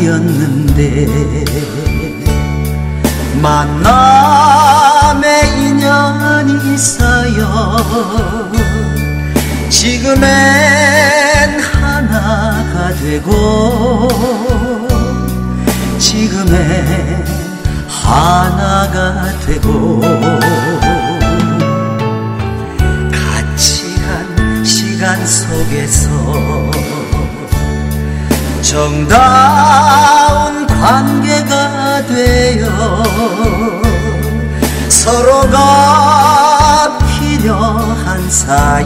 사이였는데 만남의 인연이 쌓여 지금엔 하나가 되고 지금엔 하나가 되고 같이 한 시간 속에서 정다운 관계가 되어 서로가 필요한 사이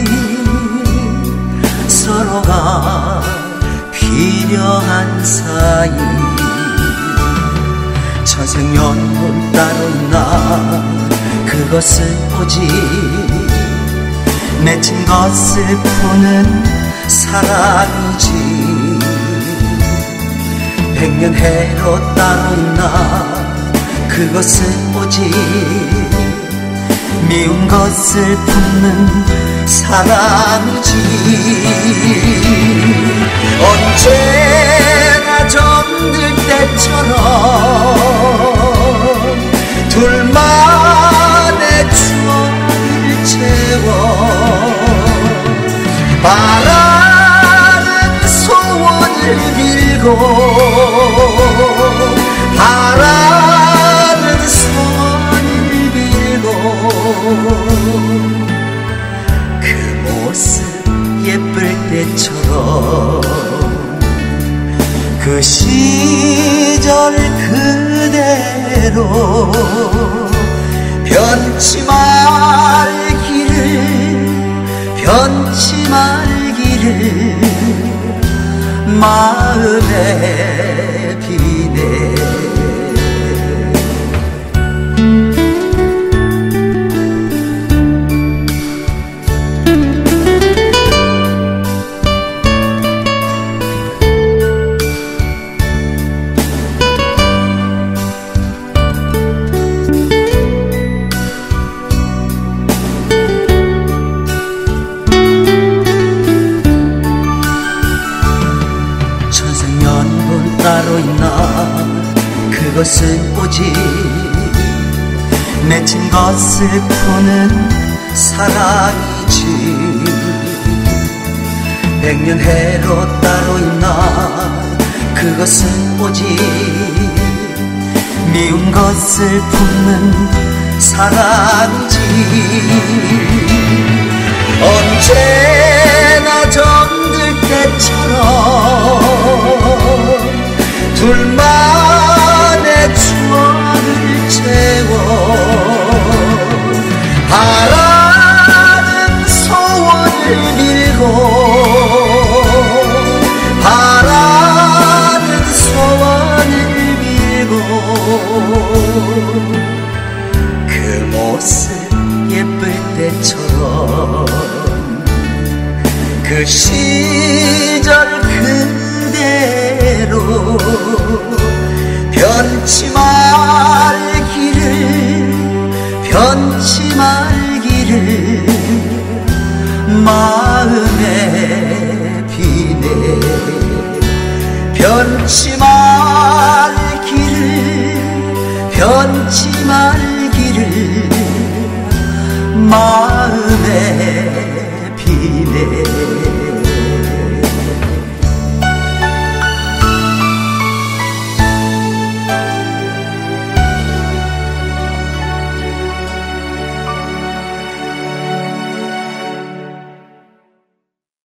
서로가 필요한 사이 천생연분 따로 있나 그것은 오직 맺힌 것을 푸는 사랑이지 백년해로 따로 있나 그것은 오직 미운 것을 품는 사랑이지 언제나 정들 때처럼 둘만의 추억을 채워 바라는 소원을 빌고 바라는 소원을 빌고 그 모습 예쁠 때처럼 그 시절 그대로 변치 말기를 마음에 비네 따로 있나 그것은 오직 맺힌 것을 푸는 사랑이지 백년해로 따로 있나 그것은 오직 미운 것을 품는 사랑이지 언제나 정들 때처럼 둘만의 추억을 채워 바라는 소원을 빌고 바라는 소원을 빌고 그 모습 예쁠 때처럼 그 시절 그대로 변치 말기를 마음에 비네 변치 말기를 마음에 비네